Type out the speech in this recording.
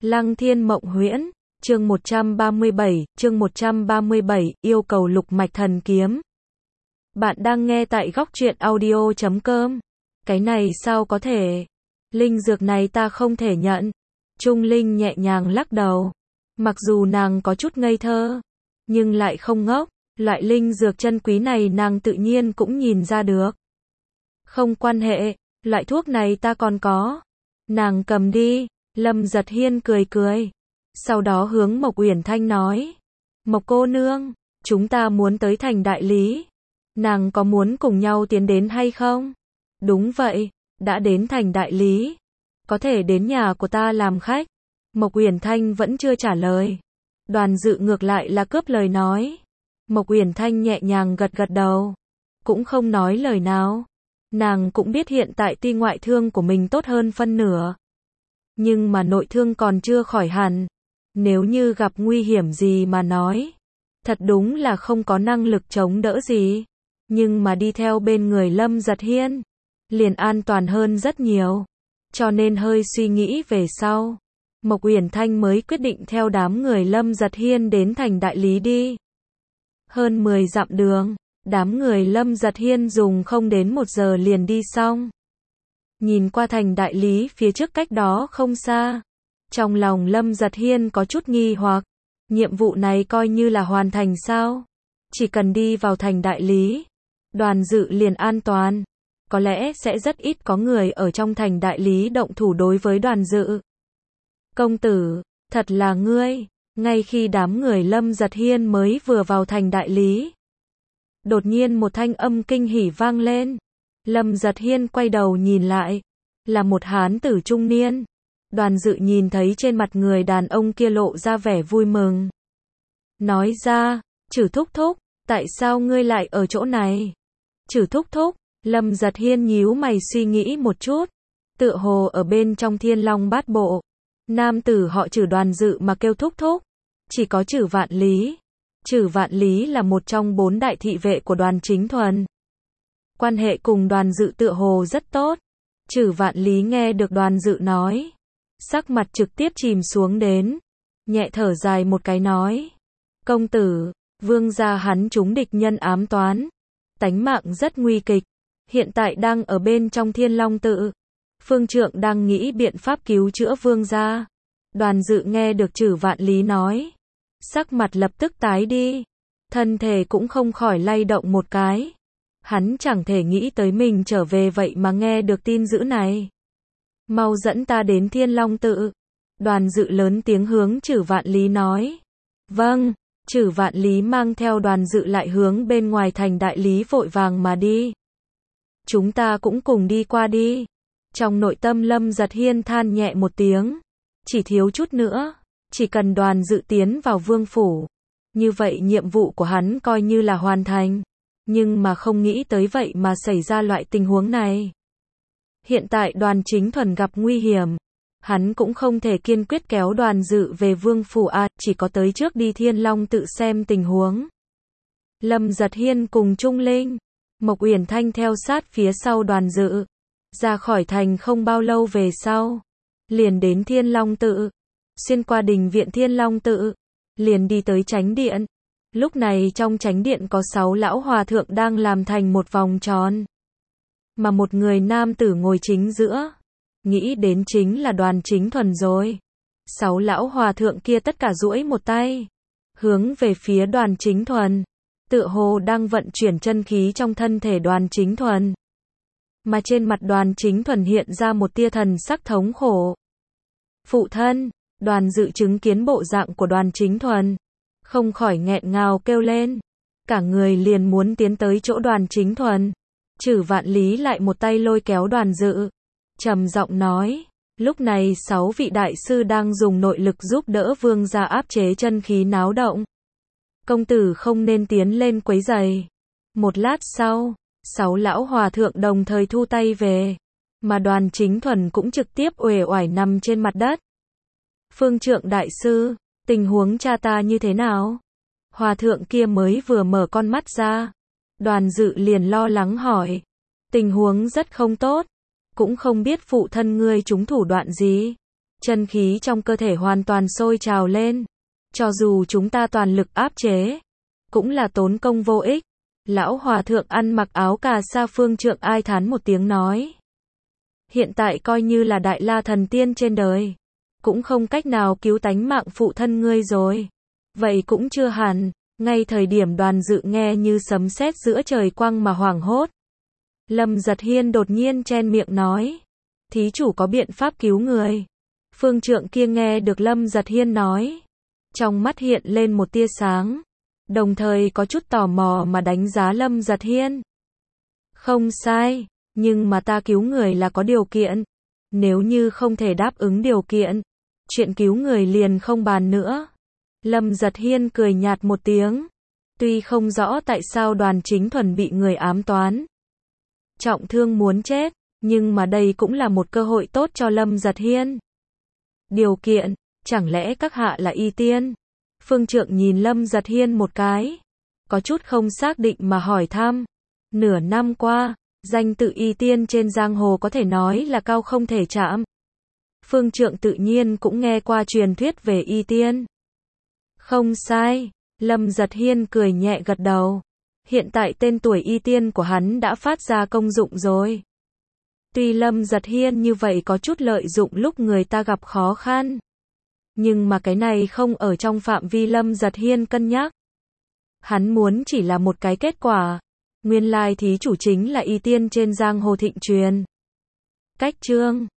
Lăng Thiên Mộng Huyễn, chương 137, yêu cầu lục mạch thần kiếm. Bạn đang nghe tại góc truyện audio.com. Cái này sao có thể? Linh dược này ta không thể nhận. Trung Linh nhẹ nhàng lắc đầu. Mặc dù nàng có chút ngây thơ, nhưng lại không ngốc. Loại linh dược chân quý này nàng tự nhiên cũng nhìn ra được. Không quan hệ, loại thuốc này ta còn có. Nàng cầm đi. Lâm Giật Hiên cười cười. Sau đó hướng Mộc Uyển Thanh nói. Mộc cô nương, chúng ta muốn tới thành đại lý. Nàng có muốn cùng nhau tiến đến hay không? Đúng vậy, đã đến thành đại lý. Có thể đến nhà của ta làm khách. Mộc Uyển Thanh vẫn chưa trả lời. Đoàn Dự ngược lại là cướp lời nói. Mộc Uyển Thanh nhẹ nhàng gật gật đầu. Cũng không nói lời nào. Nàng cũng biết hiện tại tuy ngoại thương của mình tốt hơn phân nửa, nhưng mà nội thương còn chưa khỏi hẳn. Nếu như gặp nguy hiểm gì mà nói, thật đúng là không có năng lực chống đỡ gì. Nhưng mà đi theo bên người Lâm Giật Hiên, liền an toàn hơn rất nhiều. Cho nên hơi suy nghĩ về sau, Mộc Uyển Thanh mới quyết định theo đám người Lâm Giật Hiên đến thành đại lý đi. Hơn 10 dặm đường, đám người Lâm Giật Hiên dùng không đến 1 giờ liền đi xong. Nhìn qua thành đại lý phía trước cách đó không xa, trong lòng Lâm Giật Hiên có chút nghi hoặc, nhiệm vụ này coi như là hoàn thành sao? Chỉ cần đi vào thành đại lý, Đoàn Dự liền an toàn. Có lẽ sẽ rất ít có người ở trong thành đại lý động thủ đối với Đoàn Dự. Công tử, thật là ngươi. Ngay khi đám người Lâm Giật Hiên mới vừa vào thành đại lý, đột nhiên một thanh âm kinh hỉ vang lên. Lâm Giật Hiên quay đầu nhìn lại, là một hán tử trung niên. Đoàn Dự nhìn thấy trên mặt người đàn ông kia lộ ra vẻ vui mừng. Nói ra, Trử thúc thúc, tại sao ngươi lại ở chỗ này? Trử thúc thúc, Lâm Giật Hiên nhíu mày suy nghĩ một chút. Tựa hồ ở bên trong Thiên Long Bát Bộ, nam tử họ Trử Đoàn Dự mà kêu thúc thúc, chỉ có Trử Vạn Lý. Trử Vạn Lý là một trong 4 đại thị vệ của Đoàn Chính Thuần. Quan hệ cùng Đoàn Dự tựa hồ rất tốt. Trử Vạn Lý nghe được Đoàn Dự nói, sắc mặt trực tiếp chìm xuống đến, nhẹ thở dài một cái nói. Công tử, vương gia hắn trúng địch nhân ám toán, tánh mạng rất nguy kịch, hiện tại đang ở bên trong Thiên Long Tự. Phương trượng đang nghĩ biện pháp cứu chữa vương gia. Đoàn Dự nghe được Trử Vạn Lý nói, sắc mặt lập tức tái đi, thân thể cũng không khỏi lay động một cái. Hắn chẳng thể nghĩ tới mình trở về vậy mà nghe được tin dữ này. Mau dẫn ta đến Thiên Long Tự. Đoàn Dự lớn tiếng hướng Trử Vạn Lý nói. Vâng. Trử Vạn Lý mang theo Đoàn Dự lại hướng bên ngoài thành đại lý vội vàng mà đi. Chúng ta cũng cùng đi qua đi. Trong nội tâm Lâm Giật Hiên than nhẹ một tiếng. Chỉ thiếu chút nữa, chỉ cần Đoàn Dự tiến vào vương phủ, như vậy nhiệm vụ của hắn coi như là hoàn thành. Nhưng mà không nghĩ tới vậy mà xảy ra loại tình huống này. Hiện tại Đoàn Chính Thuần gặp nguy hiểm, hắn cũng không thể kiên quyết kéo Đoàn Dự về vương phủ chỉ có tới trước đi Thiên Long Tự xem tình huống. Lâm Giật Hiên cùng Trung Linh, Mộc Uyển Thanh theo sát phía sau Đoàn Dự, ra khỏi thành không bao lâu về sau, liền đến Thiên Long Tự, xuyên qua đình viện Thiên Long Tự, liền đi tới chánh điện. Lúc này trong chánh điện có 6 lão hòa thượng đang làm thành một vòng tròn, mà một người nam tử ngồi chính giữa. Nghĩ đến chính là Đoàn Chính Thuần rồi. 6 lão hòa thượng kia tất cả duỗi một tay, hướng về phía Đoàn Chính Thuần, tựa hồ đang vận chuyển chân khí trong thân thể Đoàn Chính Thuần. Mà trên mặt Đoàn Chính Thuần hiện ra một tia thần sắc thống khổ. Phụ thân, Đoàn Dự chứng kiến bộ dạng của Đoàn Chính Thuần, không khỏi nghẹn ngào kêu lên. Cả người liền muốn tiến tới chỗ Đoàn Chính Thuần. Trử Vạn Lý lại một tay lôi kéo Đoàn Dự, trầm giọng nói. Lúc này 6 vị đại sư đang dùng nội lực giúp đỡ vương gia áp chế chân khí náo động. Công tử không nên tiến lên quấy rầy. Một lát sau, 6 lão hòa thượng đồng thời thu tay về, mà Đoàn Chính Thuần cũng trực tiếp uể oải nằm trên mặt đất. Phương trượng đại sư, tình huống cha ta như thế nào? Hòa thượng kia mới vừa mở con mắt ra. Đoàn Dự liền lo lắng hỏi. Tình huống rất không tốt. Cũng không biết phụ thân ngươi trúng thủ đoạn gì. chân khí trong cơ thể hoàn toàn sôi trào lên. Cho dù chúng ta toàn lực áp chế, cũng là tốn công vô ích. Lão hòa thượng ăn mặc áo cà sa phương trượng ai thán một tiếng nói. Hiện tại coi như là đại la thần tiên trên đời, cũng không cách nào cứu tánh mạng phụ thân ngươi rồi. Vậy cũng chưa hẳn, ngay thời điểm Đoàn Dự nghe như sấm sét giữa trời quang mà hoảng hốt. Lâm Giật Hiên đột nhiên chen miệng nói. Thí chủ có biện pháp cứu người. Phương trượng kia nghe được Lâm Giật Hiên nói. Trong mắt hiện lên một tia sáng. Đồng thời có chút tò mò mà đánh giá Lâm Giật Hiên. Không sai, nhưng mà ta cứu người là có điều kiện. Nếu như không thể đáp ứng điều kiện, chuyện cứu người liền không bàn nữa. Lâm Giật Hiên cười nhạt một tiếng. Tuy không rõ tại sao Đoàn Chính Thuần bị người ám toán, trọng thương muốn chết, nhưng mà đây cũng là một cơ hội tốt cho Lâm Giật Hiên. Điều kiện, chẳng lẽ các hạ là y tiên? Phương trượng nhìn Lâm Giật Hiên một cái, có chút không xác định mà hỏi thăm. Nửa năm qua, danh tự y tiên trên giang hồ có thể nói là cao không thể chạm. Phương trượng tự nhiên cũng nghe qua truyền thuyết về y tiên. Không sai, Lâm Giật Hiên cười nhẹ gật đầu. Hiện tại tên tuổi y tiên của hắn đã phát ra công dụng rồi. Tuy Lâm Giật Hiên như vậy có chút lợi dụng lúc người ta gặp khó khăn, nhưng mà cái này không ở trong phạm vi Lâm Giật Hiên cân nhắc. Hắn muốn chỉ là một cái kết quả. Nguyên lai thí chủ chính là y tiên trên giang hồ thịnh truyền. Cách chương